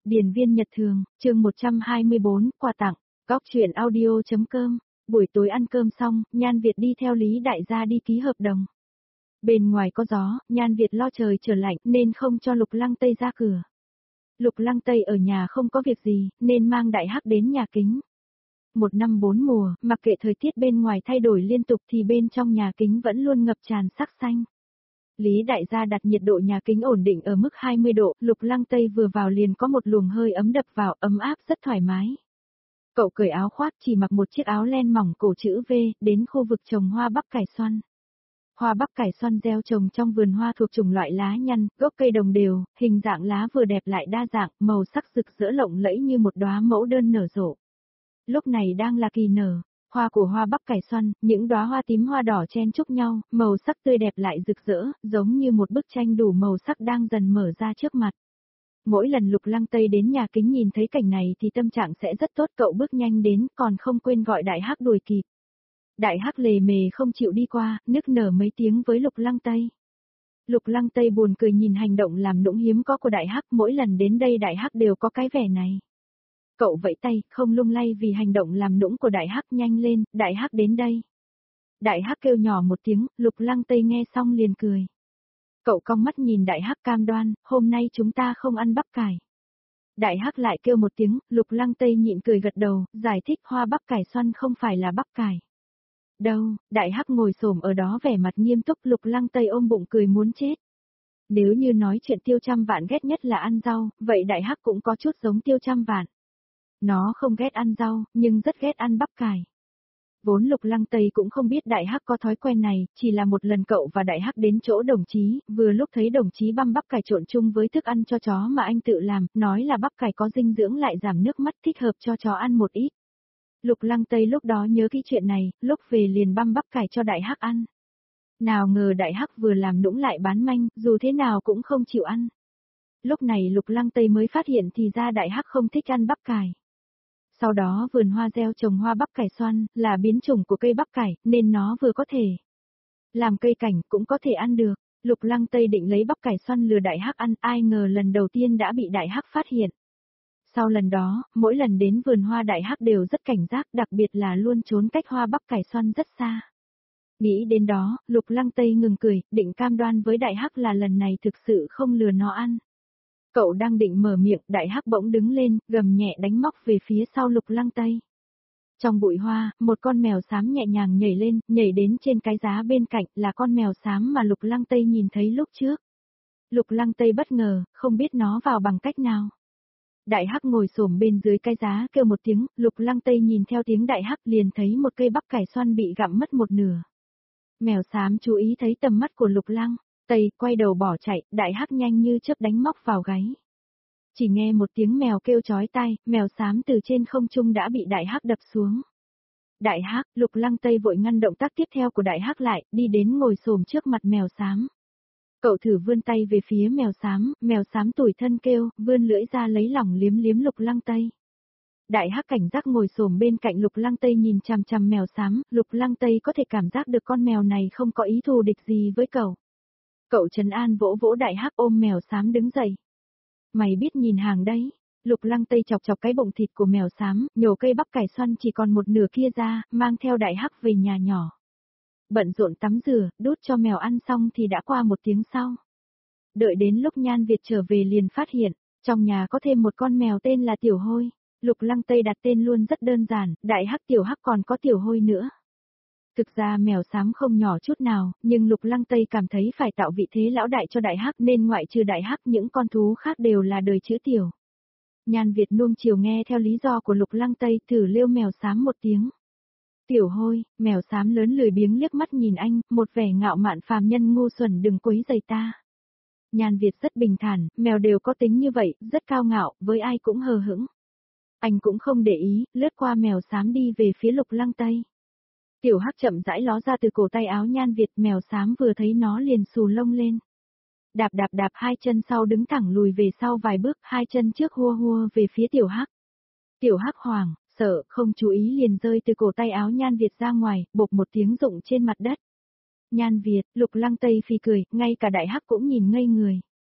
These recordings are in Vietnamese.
Điền viên Nhật Thường, chương 124, quà tặng, góc truyện audio.com. Buổi tối ăn cơm xong, Nhan Việt đi theo Lý Đại gia đi ký hợp đồng. Bên ngoài có gió, Nhan Việt lo trời trở lạnh nên không cho Lục Lăng Tây ra cửa. Lục Lăng Tây ở nhà không có việc gì, nên mang Đại Hắc đến nhà kính. Một năm bốn mùa, mặc kệ thời tiết bên ngoài thay đổi liên tục thì bên trong nhà kính vẫn luôn ngập tràn sắc xanh. Lý Đại gia đặt nhiệt độ nhà kính ổn định ở mức 20 độ, Lục Lăng Tây vừa vào liền có một luồng hơi ấm đập vào, ấm áp rất thoải mái. Cậu cởi áo khoác chỉ mặc một chiếc áo len mỏng cổ chữ V, đến khu vực trồng hoa bắp cải xoăn. Hoa bắp cải xoăn gieo trồng trong vườn hoa thuộc chủng loại lá nhăn, gốc cây đồng đều, hình dạng lá vừa đẹp lại đa dạng, màu sắc rực rỡ lộng lẫy như một đóa mẫu đơn nở rộ. Lúc này đang là kỳ nở. Hoa của hoa bắp cải xoăn, những đóa hoa tím hoa đỏ chen chúc nhau, màu sắc tươi đẹp lại rực rỡ, giống như một bức tranh đủ màu sắc đang dần mở ra trước mặt. Mỗi lần Lục Lăng Tây đến nhà kính nhìn thấy cảnh này thì tâm trạng sẽ rất tốt, cậu bước nhanh đến, còn không quên gọi Đại Hắc đuổi kịp. Đại Hắc lề mề không chịu đi qua, nức nở mấy tiếng với Lục Lăng Tây. Lục Lăng Tây buồn cười nhìn hành động làm nũng hiếm có của Đại Hắc, mỗi lần đến đây Đại Hắc đều có cái vẻ này. Cậu vẫy tay, không lung lay vì hành động làm nũng của Đại Hắc, nhanh lên, Đại Hắc đến đây. Đại Hắc kêu nhỏ một tiếng, Lục Lăng Tây nghe xong liền cười. Cậu cong mắt nhìn Đại Hắc cam đoan, hôm nay chúng ta không ăn bắp cải. Đại Hắc lại kêu một tiếng, Lục Lăng Tây nhịn cười gật đầu, giải thích hoa bắp cải xoăn không phải là bắp cải. Đâu, Đại Hắc ngồi xổm ở đó vẻ mặt nghiêm túc, Lục Lăng Tây ôm bụng cười muốn chết. Nếu như nói chuyện Tiêu Trăm Vạn ghét nhất là ăn rau, vậy Đại Hắc cũng có chút giống Tiêu Trăm Vạn. Nó không ghét ăn rau, nhưng rất ghét ăn bắp cải. Vốn Lục Lăng Tây cũng không biết Đại Hắc có thói quen này, chỉ là một lần cậu và Đại Hắc đến chỗ đồng chí, vừa lúc thấy đồng chí băm bắp cải trộn chung với thức ăn cho chó mà anh tự làm, nói là bắp cải có dinh dưỡng lại giảm nước mắt, thích hợp cho chó ăn một ít. Lục Lăng Tây lúc đó nhớ cái chuyện này, lúc về liền băm bắp cải cho Đại Hắc ăn. Nào ngờ Đại Hắc vừa làm nũng lại bán manh, dù thế nào cũng không chịu ăn. Lúc này Lục Lăng Tây mới phát hiện thì ra Đại Hắc không thích ăn bắp cải. Sau đó vườn hoa gieo trồng hoa bắp cải xoăn, là biến chủng của cây bắp cải, nên nó vừa có thể làm cây cảnh, cũng có thể ăn được. Lục Lăng Tây định lấy bắp cải xoăn lừa Đại Hắc ăn, ai ngờ lần đầu tiên đã bị Đại Hắc phát hiện. Sau lần đó, mỗi lần đến vườn hoa Đại Hắc đều rất cảnh giác, đặc biệt là luôn trốn cách hoa bắp cải xoăn rất xa. Nghĩ đến đó, Lục Lăng Tây ngừng cười, định cam đoan với Đại Hắc là lần này thực sự không lừa nó ăn. Cậu đang định mở miệng, Đại Hắc bỗng đứng lên, gầm nhẹ đánh móc về phía sau Lục Lăng Tây. Trong bụi hoa, một con mèo xám nhẹ nhàng nhảy lên, nhảy đến trên cái giá bên cạnh, là con mèo xám mà Lục Lăng Tây nhìn thấy lúc trước. Lục Lăng Tây bất ngờ, không biết nó vào bằng cách nào. Đại Hắc ngồi xổm bên dưới cái giá kêu một tiếng, Lục Lăng Tây nhìn theo tiếng Đại Hắc liền thấy một cây bắp cải xoăn bị gặm mất một nửa. Mèo xám chú ý thấy tầm mắt của Lục Lăng Tây, quay đầu bỏ chạy, Đại Hắc nhanh như chớp đánh móc vào gáy. Chỉ nghe một tiếng mèo kêu chói tai, mèo xám từ trên không trung đã bị Đại Hắc đập xuống. Đại Hắc, Lục Lăng Tây vội ngăn động tác tiếp theo của Đại Hắc lại, đi đến ngồi xổm trước mặt mèo xám. Cậu thử vươn tay về phía mèo xám tủi thân kêu, vươn lưỡi ra lấy lỏng liếm liếm Lục Lăng Tây. Đại Hắc cảnh giác ngồi xổm bên cạnh Lục Lăng Tây nhìn chằm chằm mèo xám, Lục Lăng Tây có thể cảm giác được con mèo này không có ý thù địch gì với cậu. Cậu trấn an vỗ vỗ Đại Hắc ôm mèo xám đứng dậy. Mày biết nhìn hàng đấy. Lục Lăng Tây chọc chọc cái bụng thịt của mèo xám, nhổ cây bắp cải xoăn chỉ còn một nửa kia ra, mang theo Đại Hắc về nhà nhỏ. Bận rộn tắm rửa, đút cho mèo ăn xong thì đã qua một tiếng sau. Đợi đến lúc Nhan Việt trở về liền phát hiện, trong nhà có thêm một con mèo tên là Tiểu Hôi. Lục Lăng Tây đặt tên luôn rất đơn giản, Đại Hắc Tiểu Hắc còn có Tiểu Hôi nữa. Thực ra mèo xám không nhỏ chút nào, nhưng Lục Lăng Tây cảm thấy phải tạo vị thế lão đại cho Đại Hắc nên ngoại trừ Đại Hắc những con thú khác đều là đời chữ Tiểu. Nhan Việt nuông chiều nghe theo lý do của Lục Lăng Tây, thử liêu mèo xám một tiếng. Tiểu Hôi, mèo xám lớn lười biếng liếc mắt nhìn anh, một vẻ ngạo mạn phàm nhân ngu xuẩn đừng quấy rầy ta. Nhan Việt rất bình thản, mèo đều có tính như vậy, rất cao ngạo, với ai cũng hờ hững. Anh cũng không để ý, lướt qua mèo xám đi về phía Lục Lăng Tây. Tiểu Hắc chậm rãi ló ra từ cổ tay áo Nhan Việt, mèo xám vừa thấy nó liền xù lông lên. Đạp đạp đạp hai chân sau đứng thẳng lùi về sau vài bước, hai chân trước hua hua về phía Tiểu Hắc. Tiểu Hắc hoảng, sợ, không chú ý liền rơi từ cổ tay áo Nhan Việt ra ngoài, bộp một tiếng rụng trên mặt đất. Nhan Việt, Lục Lăng Tây phì cười, ngay cả Đại Hắc cũng nhìn ngây người.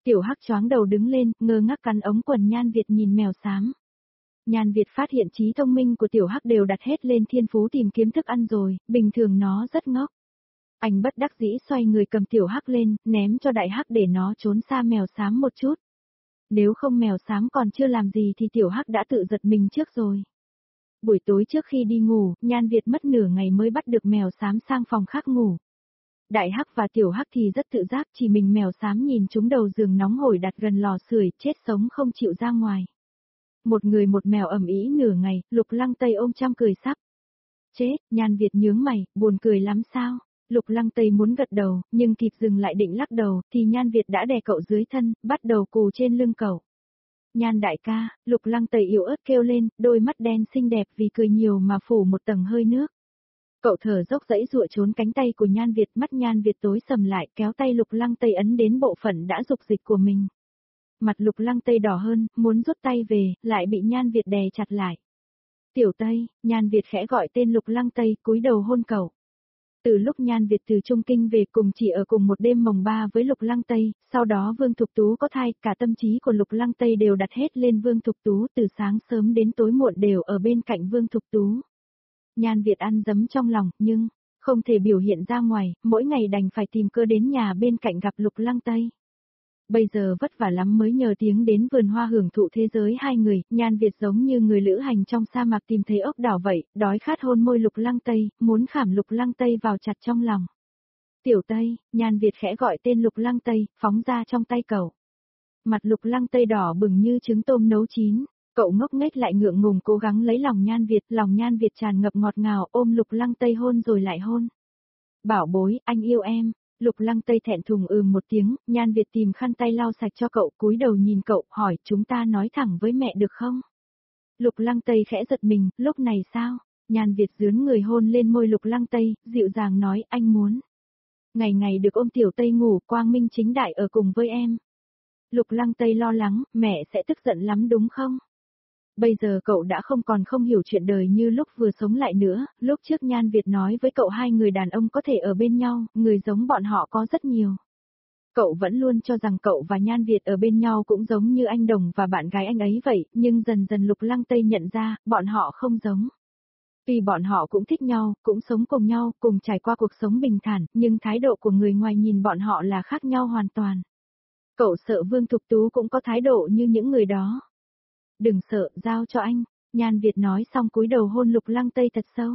Tiểu Hắc choáng đầu đứng lên, ngơ ngác cắn ống quần Nhan Việt nhìn mèo xám. Nhan Việt phát hiện trí thông minh của Tiểu Hắc đều đặt hết lên thiên phú tìm kiếm thức ăn rồi, bình thường nó rất ngốc. Anh bất đắc dĩ xoay người cầm Tiểu Hắc lên, ném cho Đại Hắc để nó trốn xa mèo xám một chút. Nếu không mèo xám còn chưa làm gì thì Tiểu Hắc đã tự giật mình trước rồi. Buổi tối trước khi đi ngủ, Nhan Việt mất nửa ngày mới bắt được mèo xám sang phòng khác ngủ. Đại Hắc và Tiểu Hắc thì rất tự giác, chỉ mình mèo xám nhìn chúng đầu giường nóng hổi đặt gần lò sưởi, chết sống không chịu ra ngoài. Một người một mèo ầm ĩ nửa ngày, Lục Lăng Tây ôm chăm cười sắp. Chết, Nhan Việt nhướng mày, buồn cười lắm sao? Lục Lăng Tây muốn gật đầu, nhưng kịp dừng lại định lắc đầu, thì Nhan Việt đã đè cậu dưới thân, bắt đầu cù trên lưng cậu. Nhan đại ca, Lục Lăng Tây yếu ớt kêu lên, đôi mắt đen xinh đẹp vì cười nhiều mà phủ một tầng hơi nước. Cậu thở dốc dãy dụa trốn cánh tay của Nhan Việt, mắt Nhan Việt tối sầm lại, kéo tay Lục Lăng Tây ấn đến bộ phận đã dục dịch của mình. Mặt Lục Lăng Tây đỏ hơn, muốn rút tay về, lại bị Nhan Việt đè chặt lại. Tiểu Tây, Nhan Việt khẽ gọi tên Lục Lăng Tây, cúi đầu hôn cậu. Từ lúc Nhan Việt từ Trung Kinh về cùng chỉ ở cùng một đêm mồng 3 với Lục Lăng Tây, sau đó Vương Thục Tú có thai, cả tâm trí của Lục Lăng Tây đều đặt hết lên Vương Thục Tú, từ sáng sớm đến tối muộn đều ở bên cạnh Vương Thục Tú. Nhan Việt ăn dấm trong lòng, nhưng không thể biểu hiện ra ngoài, mỗi ngày đành phải tìm cơ đến nhà bên cạnh gặp Lục Lăng Tây. Bây giờ vất vả lắm mới nhờ tiếng đến vườn hoa hưởng thụ thế giới hai người, Nhan Việt giống như người lữ hành trong sa mạc tìm thấy ốc đảo vậy, đói khát hôn môi Lục Lăng Tây, muốn khảm Lục Lăng Tây vào chặt trong lòng. Tiểu Tây, Nhan Việt khẽ gọi tên Lục Lăng Tây, phóng ra trong tay cậu. Mặt Lục Lăng Tây đỏ bừng như trứng tôm nấu chín, cậu ngốc nghếch lại ngượng ngùng cố gắng lấy lòng Nhan Việt tràn ngập ngọt ngào ôm Lục Lăng Tây hôn rồi lại hôn. Bảo bối, anh yêu em. Lục Lăng Tây thẹn thùng một tiếng, Nhan Việt tìm khăn tay lau sạch cho cậu, cúi đầu nhìn cậu, hỏi chúng ta nói thẳng với mẹ được không? Lục Lăng Tây khẽ giật mình, lúc này sao? Nhan Việt dướn người hôn lên môi Lục Lăng Tây, dịu dàng nói anh muốn. Ngày ngày được ôm Tiểu Tây ngủ, quang minh chính đại ở cùng với em. Lục Lăng Tây lo lắng, mẹ sẽ tức giận lắm đúng không? Bây giờ cậu đã không hiểu chuyện đời như lúc vừa sống lại nữa, lúc trước Nhan Việt nói với cậu hai người đàn ông có thể ở bên nhau, người giống bọn họ có rất nhiều. Cậu vẫn luôn cho rằng cậu và Nhan Việt ở bên nhau cũng giống như anh Đồng và bạn gái anh ấy vậy, nhưng dần dần Lục Lăng Tây nhận ra, bọn họ không giống. Vì bọn họ cũng thích nhau, cũng sống cùng nhau, cùng trải qua cuộc sống bình thản, nhưng thái độ của người ngoài nhìn bọn họ là khác nhau hoàn toàn. Cậu sợ Vương Thục Tú cũng có thái độ như những người đó. Đừng sợ, giao cho anh, Nhan Việt nói xong cúi đầu hôn Lục Lăng Tây thật sâu.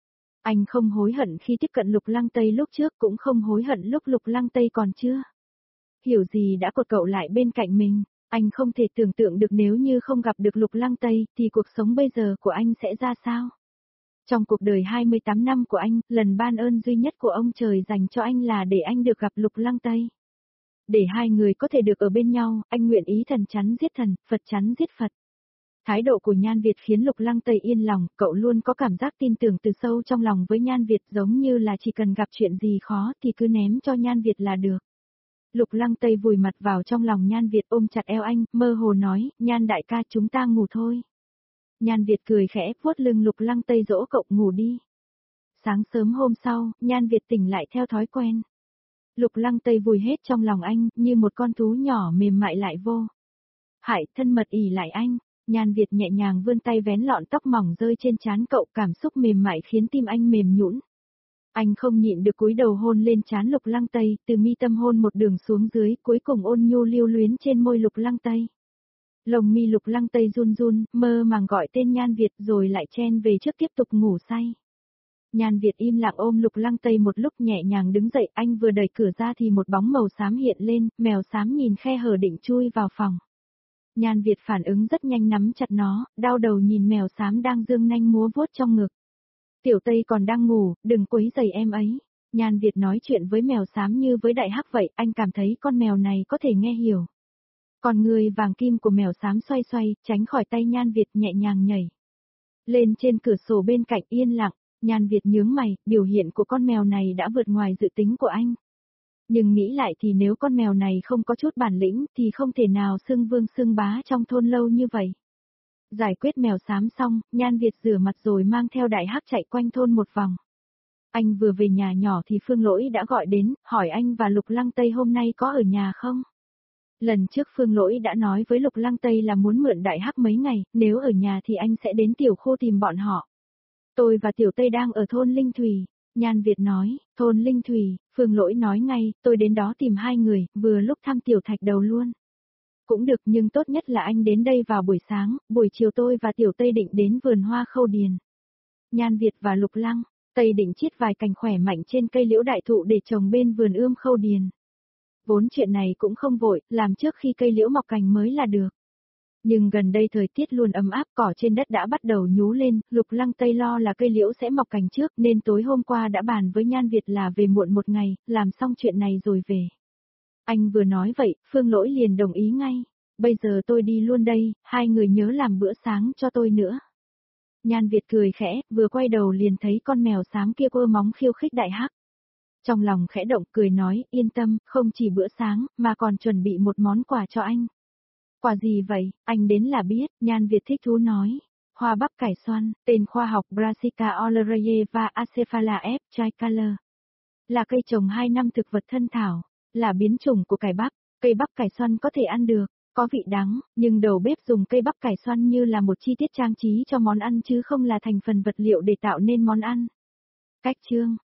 Anh không hối hận khi tiếp cận Lục Lăng Tây lúc trước, cũng không hối hận lúc Lục Lăng Tây còn chưa hiểu gì đã cột cậu lại bên cạnh mình. Anh không thể tưởng tượng được nếu như không gặp được Lục Lăng Tây, thì cuộc sống bây giờ của anh sẽ ra sao? Trong cuộc đời 28 năm của anh, lần ban ơn duy nhất của ông trời dành cho anh là để anh được gặp Lục Lăng Tây. Để hai người có thể được ở bên nhau, anh nguyện ý thần chắn giết thần, Phật chắn giết Phật. Thái độ của Nhan Việt khiến Lục Lăng Tây yên lòng, cậu luôn có cảm giác tin tưởng từ sâu trong lòng với Nhan Việt, giống như là chỉ cần gặp chuyện gì khó thì cứ ném cho Nhan Việt là được. Lục Lăng Tây vùi mặt vào trong lòng Nhan Việt ôm chặt eo anh, mơ hồ nói, Nhan đại ca chúng ta ngủ thôi. Nhan Việt cười khẽ, vuốt lưng Lục Lăng Tây dỗ cậu ngủ đi. Sáng sớm hôm sau, Nhan Việt tỉnh lại theo thói quen. Lục Lăng Tây vùi hết trong lòng anh, như một con thú nhỏ mềm mại lại vô hại thân mật ỉ lại anh. Nhan Việt nhẹ nhàng vươn tay vén lọn tóc mỏng rơi trên trán cậu, cảm xúc mềm mại khiến tim anh mềm nhũn. Anh không nhịn được cúi đầu hôn lên trán Lục Lăng Tây, từ mi tâm hôn một đường xuống dưới, cuối cùng ôn nhu lưu luyến trên môi Lục Lăng Tây. Lồng mi Lục Lăng Tây run run, mơ màng gọi tên Nhan Việt rồi lại chen về trước tiếp tục ngủ say. Nhan Việt im lặng ôm Lục Lăng Tây một lúc nhẹ nhàng đứng dậy, anh vừa đẩy cửa ra thì một bóng màu xám hiện lên, mèo xám nhìn khe hở định chui vào phòng. Nhan Việt phản ứng rất nhanh nắm chặt nó, đau đầu nhìn mèo xám đang dương nanh múa vuốt trong ngực. Tiểu Tây còn đang ngủ, đừng quấy rầy em ấy. Nhan Việt nói chuyện với mèo xám như với đại hắc vậy, anh cảm thấy con mèo này có thể nghe hiểu. Còn người vàng kim của mèo xám xoay xoay, tránh khỏi tay Nhan Việt nhẹ nhàng nhảy lên trên cửa sổ bên cạnh yên lặng. Nhan Việt nhướng mày, biểu hiện của con mèo này đã vượt ngoài dự tính của anh. Nhưng nghĩ lại thì nếu con mèo này không có chút bản lĩnh thì không thể nào xưng vương xưng bá trong thôn lâu như vậy. Giải quyết mèo xám xong, Nhan Việt rửa mặt rồi mang theo đại hắc chạy quanh thôn một vòng. Anh vừa về nhà nhỏ thì Phương Lỗi đã gọi đến, hỏi anh và Lục Lăng Tây hôm nay có ở nhà không? Lần trước Phương Lỗi đã nói với Lục Lăng Tây là muốn mượn Đại Hắc mấy ngày, nếu ở nhà thì anh sẽ đến Tiểu Khô tìm bọn họ. Tôi và Tiểu Tây đang ở thôn Linh Thủy. Nhan Việt nói, thôn Linh Thủy, Phương Lỗi nói ngay, tôi đến đó tìm hai người, vừa lúc thăm Tiểu Thạch Đầu luôn. Cũng được nhưng tốt nhất là anh đến đây vào buổi sáng, buổi chiều tôi và Tiểu Tây định đến vườn hoa Khâu Điền. Nhan Việt và Lục Lăng, Tây định chiết vài cành khỏe mạnh trên cây liễu đại thụ để trồng bên vườn ươm Khâu Điền. Vốn chuyện này cũng không vội, làm trước khi cây liễu mọc cành mới là được. Nhưng gần đây thời tiết luôn ấm áp, cỏ trên đất đã bắt đầu nhú lên, Lục Lăng Tây lo là cây liễu sẽ mọc cành trước nên tối hôm qua đã bàn với Nhan Việt là về muộn một ngày, làm xong chuyện này rồi về. Anh vừa nói vậy, Phương Lỗi liền đồng ý ngay. Bây giờ tôi đi luôn đây, hai người nhớ làm bữa sáng cho tôi nữa. Nhan Việt cười khẽ, vừa quay đầu liền thấy con mèo xám kia quơ móng khiêu khích Đại Hắc. Trong lòng khẽ động cười nói, yên tâm, không chỉ bữa sáng, mà còn chuẩn bị một món quà cho anh. Quà gì vậy, anh đến là biết, Nhan Việt thích thú nói. Hoa bắp cải xoăn, tên khoa học Brassica oleracea acephala F. tricolor. Là cây trồng 2 năm thực vật thân thảo, là biến chủng của cải bắp. Cây bắp cải xoăn có thể ăn được, có vị đắng, nhưng đầu bếp dùng cây bắp cải xoăn như là một chi tiết trang trí cho món ăn chứ không là thành phần vật liệu để tạo nên món ăn. Cách chương